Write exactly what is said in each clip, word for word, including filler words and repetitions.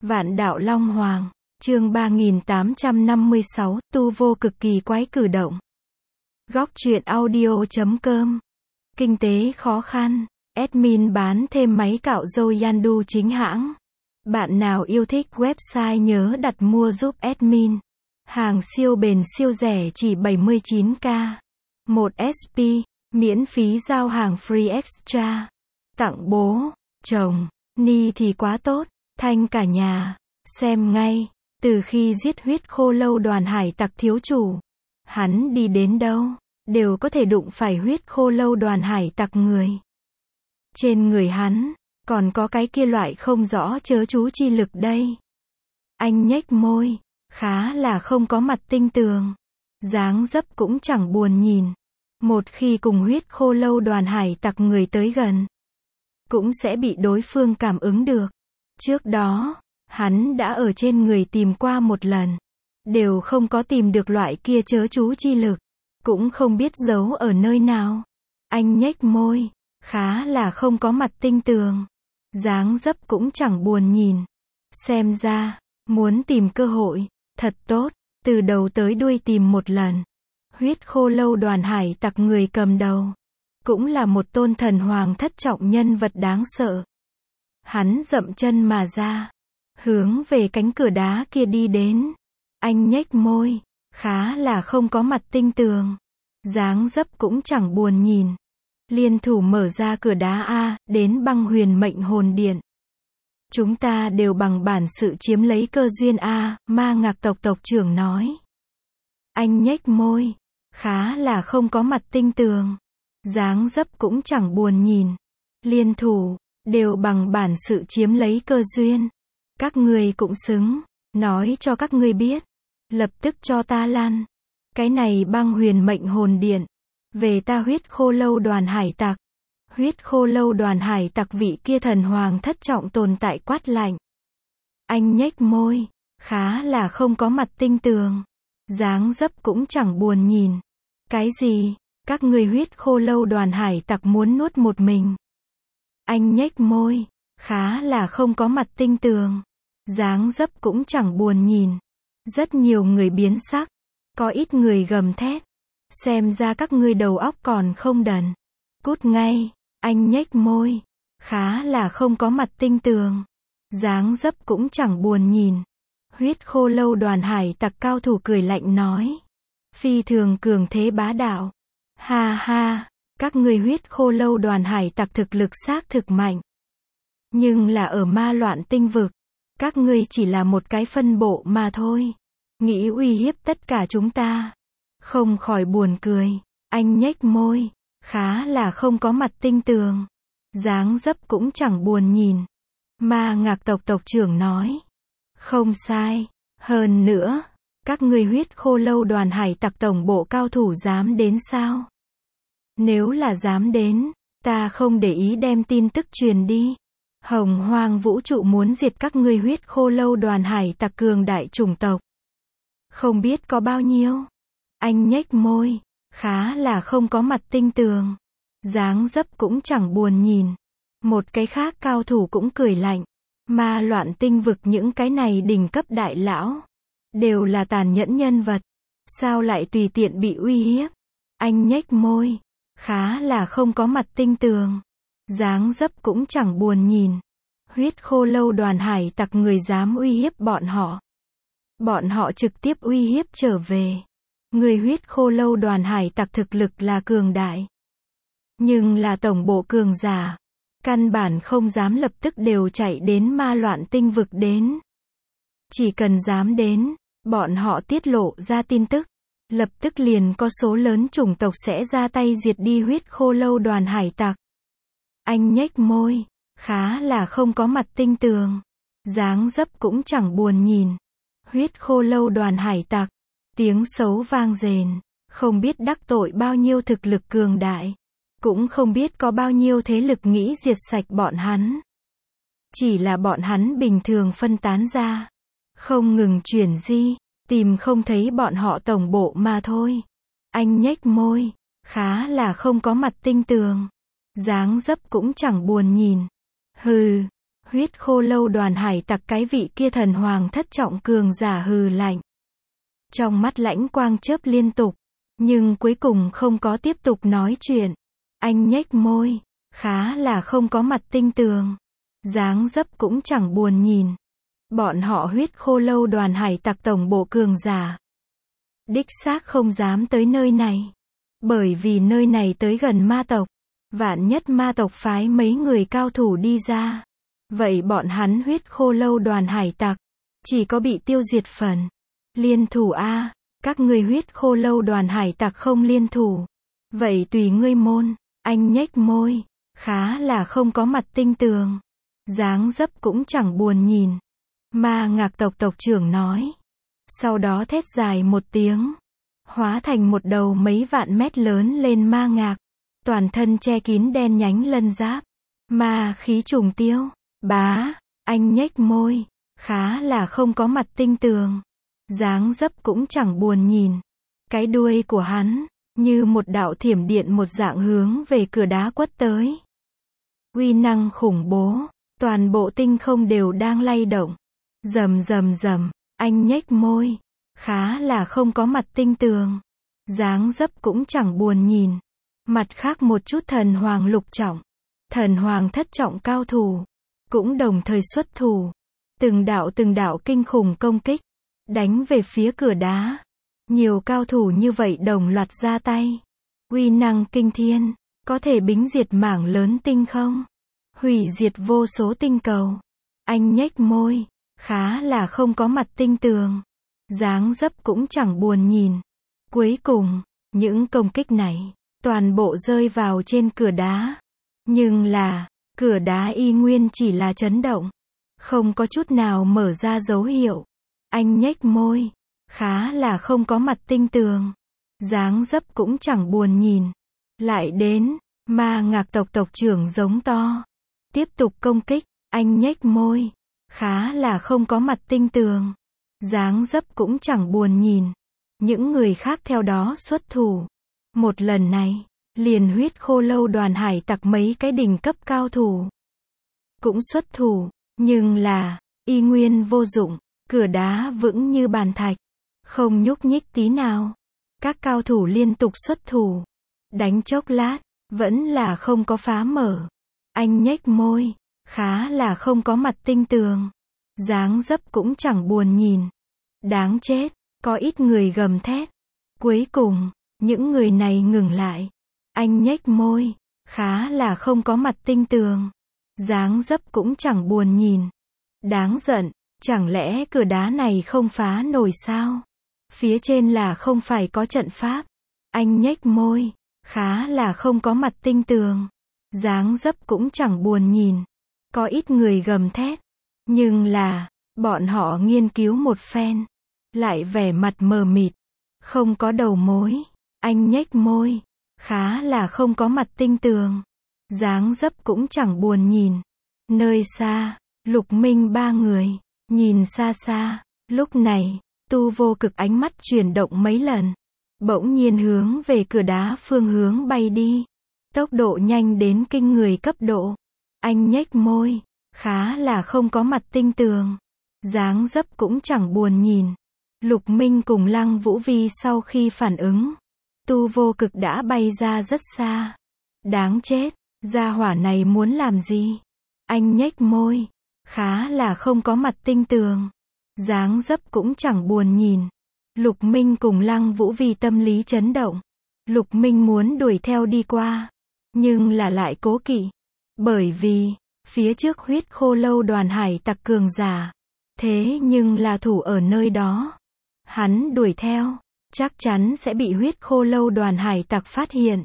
Vạn đạo Long Hoàng, chương ba nghìn tám trăm năm mươi sáu, tu vô cực kỳ quái cử động. Góc truyện audio chấm com. Kinh tế khó khăn, admin bán thêm máy cạo râu Yandu chính hãng. Bạn nào yêu thích website nhớ đặt mua giúp admin. Hàng siêu bền siêu rẻ chỉ bảy mươi chín k. một ét pê, miễn phí giao hàng free extra. Tặng bố, chồng, ni thì quá tốt, thanh cả nhà. Xem ngay, từ khi giết huyết khô lâu đoàn hải tặc thiếu chủ, hắn đi đến đâu, đều có thể đụng phải huyết khô lâu đoàn hải tặc người. Trên người hắn, còn có cái kia loại không rõ chớ chú chi lực đây. Anh nhếch môi, khá là không có mặt tinh tường. Dáng dấp cũng chẳng buồn nhìn. Một khi cùng huyết khô lâu đoàn hải tặc người tới gần, cũng sẽ bị đối phương cảm ứng được. Trước đó, hắn đã ở trên người tìm qua một lần, đều không có tìm được loại kia chớ chú chi lực, cũng không biết giấu ở nơi nào. Anh nhếch môi, khá là không có mặt tinh tường. Dáng dấp cũng chẳng buồn nhìn. Xem ra, muốn tìm cơ hội, thật tốt, từ đầu tới đuôi tìm một lần. Huyết khô lâu đoàn hải tặc người cầm đầu, cũng là một tôn thần hoàng thất trọng nhân vật đáng sợ. Hắn dậm chân mà ra, hướng về cánh cửa đá kia đi đến. Anh nhếch môi, khá là không có mặt tinh tường. Dáng dấp cũng chẳng buồn nhìn. Liên thủ mở ra cửa đá A, đến băng huyền mệnh hồn điện. Chúng ta đều bằng bản sự chiếm lấy cơ duyên A, ma ngạc tộc tộc trưởng nói. Anh nhếch môi, khá là không có mặt tinh tường. Dáng dấp cũng chẳng buồn nhìn. Liên thủ, đều bằng bản sự chiếm lấy cơ duyên. Các ngươi cũng xứng, nói cho các ngươi biết. Lập tức cho ta lăn. Cái này băng huyền mệnh hồn điện. Về ta huyết khô lâu đoàn hải tặc. Huyết khô lâu đoàn hải tặc vị kia thần hoàng thất trọng tồn tại quát lạnh. Anh nhếch môi, khá là không có mặt tinh tường. Dáng dấp cũng chẳng buồn nhìn. Cái gì, các ngươi huyết khô lâu đoàn hải tặc muốn nuốt một mình. Anh nhếch môi, khá là không có mặt tinh tường. Dáng dấp cũng chẳng buồn nhìn. Rất nhiều người biến sắc. Có ít người gầm thét. Xem ra các ngươi đầu óc còn không đần. Cút ngay, anh nhếch môi. Khá là không có mặt tinh tường. Dáng dấp cũng chẳng buồn nhìn. Huyết khô lâu đoàn hải tặc cao thủ cười lạnh nói. Phi thường cường thế bá đạo. Ha ha, các ngươi huyết khô lâu đoàn hải tặc thực lực xác thực mạnh. Nhưng là ở ma loạn tinh vực. Các ngươi chỉ là một cái phân bộ mà thôi. Nghĩ uy hiếp tất cả chúng ta. Không khỏi buồn cười. Anh nhếch môi. Khá là không có mặt tinh tường. Dáng dấp cũng chẳng buồn nhìn. Ma ngạc tộc tộc trưởng nói. Không sai. Hơn nữa, các ngươi huyết khô lâu đoàn hải tặc tổng bộ cao thủ dám đến sao? Nếu là dám đến, ta không để ý đem tin tức truyền đi. Hồng hoang vũ trụ muốn diệt các ngươi huyết khô lâu đoàn hải tặc cường đại chủng tộc. Không biết có bao nhiêu. Anh nhếch môi, khá là không có mặt tinh tường. Dáng dấp cũng chẳng buồn nhìn. Một cái khác cao thủ cũng cười lạnh. Ma loạn tinh vực những cái này đỉnh cấp đại lão. Đều là tàn nhẫn nhân vật. Sao lại tùy tiện bị uy hiếp? Anh nhếch môi. Khá là không có mặt tinh tường. Dáng dấp cũng chẳng buồn nhìn. Huyết khô lâu đoàn hải tặc người dám uy hiếp bọn họ. Bọn họ trực tiếp uy hiếp trở về. Người huyết khô lâu đoàn hải tặc thực lực là cường đại. Nhưng là tổng bộ cường giả. Căn bản không dám lập tức đều chạy đến ma loạn tinh vực đến. Chỉ cần dám đến, bọn họ tiết lộ ra tin tức. Lập tức liền có số lớn chủng tộc sẽ ra tay diệt đi huyết khô lâu đoàn hải tặc. Anh nhếch môi, khá là không có mặt tinh tường. Dáng dấp cũng chẳng buồn nhìn. Huyết khô lâu đoàn hải tặc. Tiếng xấu vang rền. Không biết đắc tội bao nhiêu thực lực cường đại. Cũng không biết có bao nhiêu thế lực nghĩ diệt sạch bọn hắn. Chỉ là bọn hắn bình thường phân tán ra. Không ngừng chuyển di. Tìm không thấy bọn họ tổng bộ mà thôi. Anh nhếch môi. Khá là không có mặt tinh tường. Dáng dấp cũng chẳng buồn nhìn. Hừ. Huyết khô lâu đoàn hải tặc cái vị kia thần hoàng thất trọng cường giả hừ lạnh. Trong mắt lãnh quang chớp liên tục, nhưng cuối cùng không có tiếp tục nói chuyện. Anh nhếch môi, khá là không có mặt tinh tường. Dáng dấp cũng chẳng buồn nhìn. Bọn họ huyết khô lâu đoàn hải tặc tổng bộ cường giả. Đích xác không dám tới nơi này. Bởi vì nơi này tới gần ma tộc. Vạn nhất ma tộc phái mấy người cao thủ đi ra. Vậy bọn hắn huyết khô lâu đoàn hải tặc. Chỉ có bị tiêu diệt phần. Liên thủ a, các ngươi huyết khô lâu đoàn hải tặc không liên thủ. Vậy tùy ngươi môn, anh nhếch môi. Khá là không có mặt tinh tường. Dáng dấp cũng chẳng buồn nhìn. Ma ngạc tộc tộc trưởng nói. Sau đó thét dài một tiếng. Hóa thành một đầu mấy vạn mét lớn lên ma ngạc. Toàn thân che kín đen nhánh lân giáp. Ma khí trùng tiêu. Bá, anh nhếch môi. Khá là không có mặt tinh tường. Dáng dấp cũng chẳng buồn nhìn. Cái đuôi của hắn, như một đạo thiểm điện một dạng hướng về cửa đá quất tới. Uy năng khủng bố. Toàn bộ tinh không đều đang lay động. Rầm rầm rầm, anh nhếch môi. Khá là không có mặt tinh tường. Dáng dấp cũng chẳng buồn nhìn. Mặt khác một chút thần hoàng lục trọng. Thần hoàng thất trọng cao thủ. Cũng đồng thời xuất thủ. Từng đạo từng đạo kinh khủng công kích. Đánh về phía cửa đá. Nhiều cao thủ như vậy đồng loạt ra tay. Uy năng kinh thiên. Có thể bính diệt mảng lớn tinh không. Hủy diệt vô số tinh cầu. Anh nhếch môi. Khá là không có mặt tinh tường. Dáng dấp cũng chẳng buồn nhìn. Cuối cùng, những công kích này, toàn bộ rơi vào trên cửa đá. Nhưng là, cửa đá y nguyên chỉ là chấn động. Không có chút nào mở ra dấu hiệu. Anh nhếch môi. Khá là không có mặt tinh tường. Dáng dấp cũng chẳng buồn nhìn. Lại đến, ma ngạc tộc tộc trưởng giống to. Tiếp tục công kích, anh nhếch môi. Khá là không có mặt tinh tường. Dáng dấp cũng chẳng buồn nhìn. Những người khác theo đó xuất thủ. Một lần này, liền huyết khô lâu đoàn hải tặc mấy cái đỉnh cấp cao thủ. Cũng xuất thủ, nhưng là, y nguyên vô dụng. Cửa đá vững như bàn thạch. Không nhúc nhích tí nào. Các cao thủ liên tục xuất thủ. Đánh chốc lát, vẫn là không có phá mở. Anh nhếch môi. Khá là không có mặt tinh tường. Dáng dấp cũng chẳng buồn nhìn. Đáng chết, có ít người gầm thét. Cuối cùng, những người này ngừng lại. Anh nhếch môi. Khá là không có mặt tinh tường. Dáng dấp cũng chẳng buồn nhìn. Đáng giận, chẳng lẽ cửa đá này không phá nổi sao? Phía trên là không phải có trận pháp. Anh nhếch môi. Khá là không có mặt tinh tường. Dáng dấp cũng chẳng buồn nhìn. Có ít người gầm thét. Nhưng là, bọn họ nghiên cứu một phen. Lại vẻ mặt mờ mịt. Không có đầu mối. Anh nhếch môi. Khá là không có mặt tinh tường. Dáng dấp cũng chẳng buồn nhìn. Nơi xa, Lục Minh ba người. Nhìn xa xa. Lúc này, Tu Vô Cực ánh mắt chuyển động mấy lần. Bỗng nhiên hướng về cửa đá phương hướng bay đi. Tốc độ nhanh đến kinh người cấp độ. Anh nhếch môi. Khá là không có mặt tinh tường. Dáng dấp cũng chẳng buồn nhìn. Lục Minh cùng Lăng Vũ Vi sau khi phản ứng. Tu Vô Cực đã bay ra rất xa. Đáng chết, gia hỏa này muốn làm gì? Anh nhếch môi. Khá là không có mặt tinh tường. Dáng dấp cũng chẳng buồn nhìn. Lục Minh cùng Lăng Vũ Vi tâm lý chấn động. Lục Minh muốn đuổi theo đi qua. Nhưng là lại cố kỵ. Bởi vì, phía trước huyết khô lâu đoàn hải tặc cường giả. Thế nhưng là thủ ở nơi đó. Hắn đuổi theo, chắc chắn sẽ bị huyết khô lâu đoàn hải tặc phát hiện.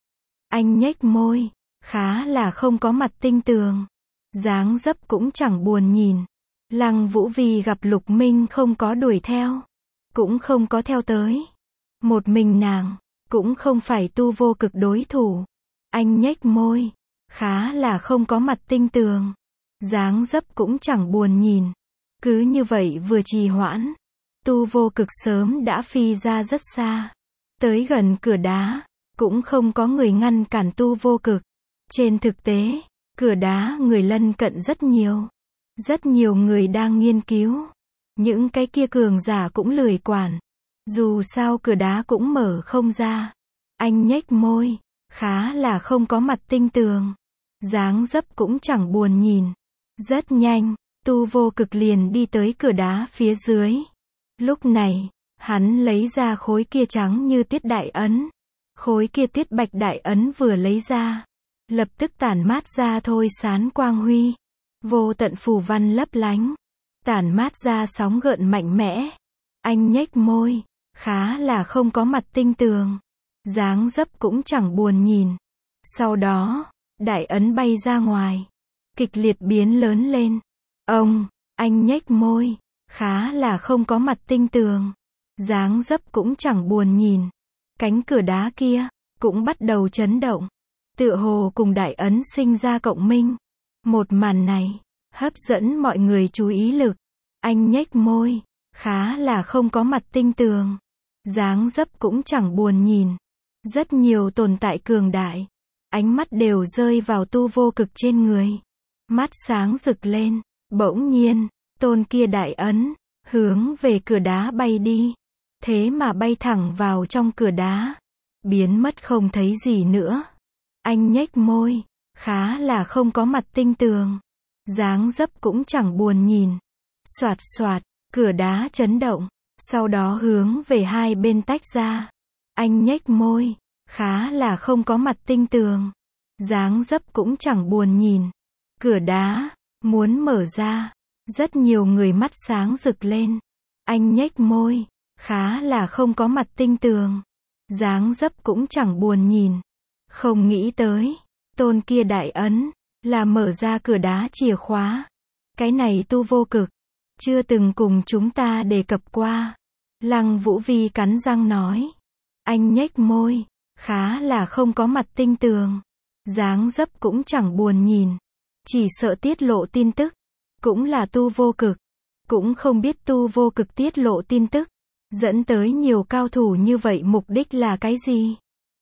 Anh nhếch môi. Khá là không có mặt tinh tường. Dáng dấp cũng chẳng buồn nhìn. Lăng Vũ Vi gặp Lục Minh không có đuổi theo. Cũng không có theo tới. Một mình nàng, cũng không phải Tu Vô Cực đối thủ. Anh nhếch môi. Khá là không có mặt tinh tường. Dáng dấp cũng chẳng buồn nhìn. Cứ như vậy vừa trì hoãn. Tu Vô Cực sớm đã phi ra rất xa. Tới gần cửa đá. Cũng không có người ngăn cản Tu Vô Cực. Trên thực tế, Cửa đá người lân cận rất nhiều. Rất nhiều người đang nghiên cứu. Những cái kia cường giả cũng lười quản. Dù sao cửa đá cũng mở không ra. Anh nhếch môi, khá là không có mặt tinh tường. Dáng dấp cũng chẳng buồn nhìn. Rất nhanh, Tu Vô Cực liền đi tới cửa đá phía dưới. Lúc này, hắn lấy ra khối kia trắng như tuyết đại ấn. Khối kia tuyết bạch đại ấn vừa lấy ra, lập tức tản mát ra thôi sán quang huy. Vô tận phù văn lấp lánh, tản mát ra sóng gợn mạnh mẽ. Anh nhếch môi, khá là không có mặt tinh tường. Dáng dấp cũng chẳng buồn nhìn. Sau đó, đại ấn bay ra ngoài, kịch liệt biến lớn lên. Ông, anh nhếch môi, khá là không có mặt tinh tường. Dáng dấp cũng chẳng buồn nhìn. Cánh cửa đá kia, cũng bắt đầu chấn động. Tựa hồ cùng đại ấn sinh ra cộng minh. Một màn này, hấp dẫn mọi người chú ý lực. Anh nhếch môi, khá là không có mặt tinh tường. Dáng dấp cũng chẳng buồn nhìn. Rất nhiều tồn tại cường đại. Ánh mắt đều rơi vào Tu Vô Cực trên người. Mắt sáng rực lên. Bỗng nhiên, tôn kia đại ấn, hướng về cửa đá bay đi. Thế mà bay thẳng vào trong cửa đá. Biến mất không thấy gì nữa. Anh nhếch môi, khá là không có mặt tinh tường. Dáng dấp cũng chẳng buồn nhìn. Soạt soạt, cửa đá chấn động. Sau đó hướng về hai bên tách ra. Anh nhếch môi, khá là không có mặt tinh tường. Dáng dấp cũng chẳng buồn nhìn. Cửa đá, muốn mở ra. Rất nhiều người mắt sáng rực lên. Anh nhếch môi, khá là không có mặt tinh tường. Dáng dấp cũng chẳng buồn nhìn. Không nghĩ tới, tôn kia đại ấn, là mở ra cửa đá chìa khóa. Cái này Tu Vô Cực, chưa từng cùng chúng ta đề cập qua. Lăng Vũ Vi cắn răng nói. Anh nhếch môi, khá là không có mặt tinh tường. Dáng dấp cũng chẳng buồn nhìn. Chỉ sợ tiết lộ tin tức. Cũng là Tu Vô Cực. Cũng không biết Tu Vô Cực tiết lộ tin tức. Dẫn tới nhiều cao thủ như vậy mục đích là cái gì?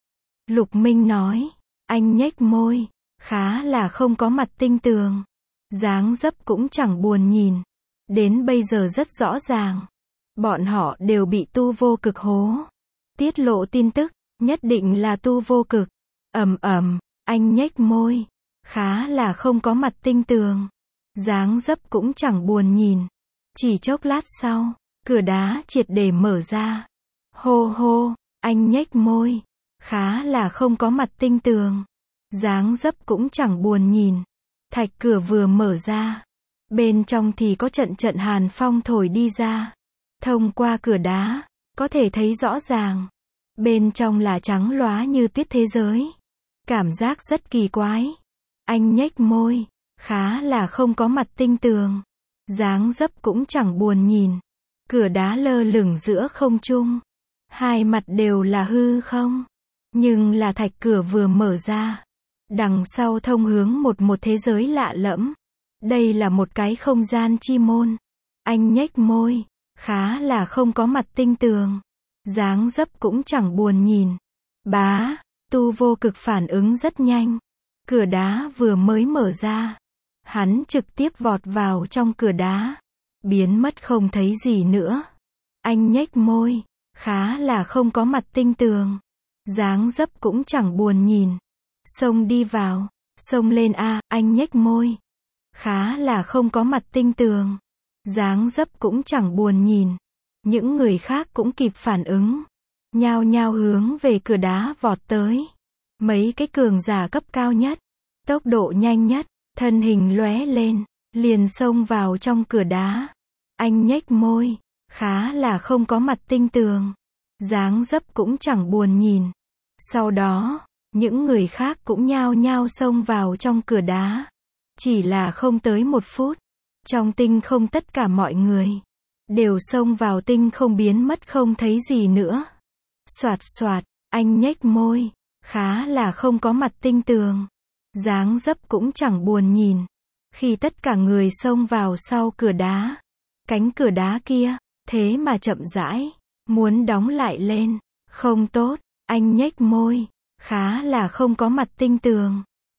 Lục Minh nói. Anh nhếch môi, khá là không có mặt tinh tường. Dáng dấp cũng chẳng buồn nhìn. Đến bây giờ rất rõ ràng. Bọn họ đều bị Tu Vô Cực hố. Tiết lộ tin tức, nhất định là Tu Vô Cực. Ầm ầm, anh nhếch môi, khá là không có mặt tinh tường. Dáng dấp cũng chẳng buồn nhìn. Chỉ chốc lát sau, cửa đá triệt để mở ra. Hô hô, anh nhếch môi, khá là không có mặt tinh tường. Dáng dấp cũng chẳng buồn nhìn. Thạch cửa vừa mở ra. Bên trong thì có trận trận hàn phong thổi đi ra. Thông qua cửa đá, có thể thấy rõ ràng. Bên trong là trắng lóa như tuyết thế giới. Cảm giác rất kỳ quái. Anh nhếch môi, khá là không có mặt tinh tường. Dáng dấp cũng chẳng buồn nhìn. Cửa đá lơ lửng giữa không trung. Hai mặt đều là hư không. Nhưng là thạch cửa vừa mở ra. Đằng sau thông hướng một một thế giới lạ lẫm. Đây là một cái không gian chi môn. Anh nhếch môi, khá là không có mặt tinh tường. Dáng dấp cũng chẳng buồn nhìn. Bá, Tu Vô Cực phản ứng rất nhanh. Cửa đá vừa mới mở ra. Hắn trực tiếp vọt vào trong cửa đá. Biến mất không thấy gì nữa. Anh nhếch môi, khá là không có mặt tinh tường. Dáng dấp cũng chẳng buồn nhìn. Xông đi vào, xông lên a, anh nhếch môi. Khá là không có mặt tinh tường. Dáng dấp cũng chẳng buồn nhìn. Những người khác cũng kịp phản ứng. Nhao nhao hướng về cửa đá vọt tới. Mấy cái cường giả cấp cao nhất. Tốc độ nhanh nhất, thân hình lóe lên. Liền xông vào trong cửa đá. Anh nhếch môi. Khá là không có mặt tinh tường. Dáng dấp cũng chẳng buồn nhìn. Sau đó, những người khác cũng nhao nhao xông vào trong cửa đá. Chỉ là không tới một phút. Trong tinh không tất cả mọi người đều xông vào tinh không biến mất không thấy gì nữa. Soạt soạt, anh nhếch môi, khá là không có mặt tinh tường. Dáng dấp cũng chẳng buồn nhìn. Khi tất cả người xông vào sau cửa đá, cánh cửa đá kia, thế mà chậm rãi, muốn đóng lại lên. Không tốt, anh nhếch môi, khá là không có mặt tinh tường.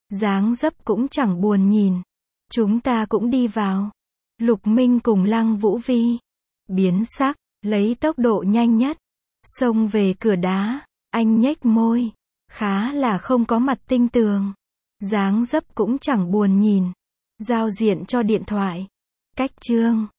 Dáng dấp cũng chẳng buồn nhìn. Chúng ta cũng đi vào. Lục Minh cùng Lăng Vũ Vi. Biến sắc, lấy tốc độ nhanh nhất. Xông về cửa đá. Anh nhếch môi. Khá là không có mặt tinh tường. Dáng dấp cũng chẳng buồn nhìn. Giao diện cho điện thoại. Cách chương.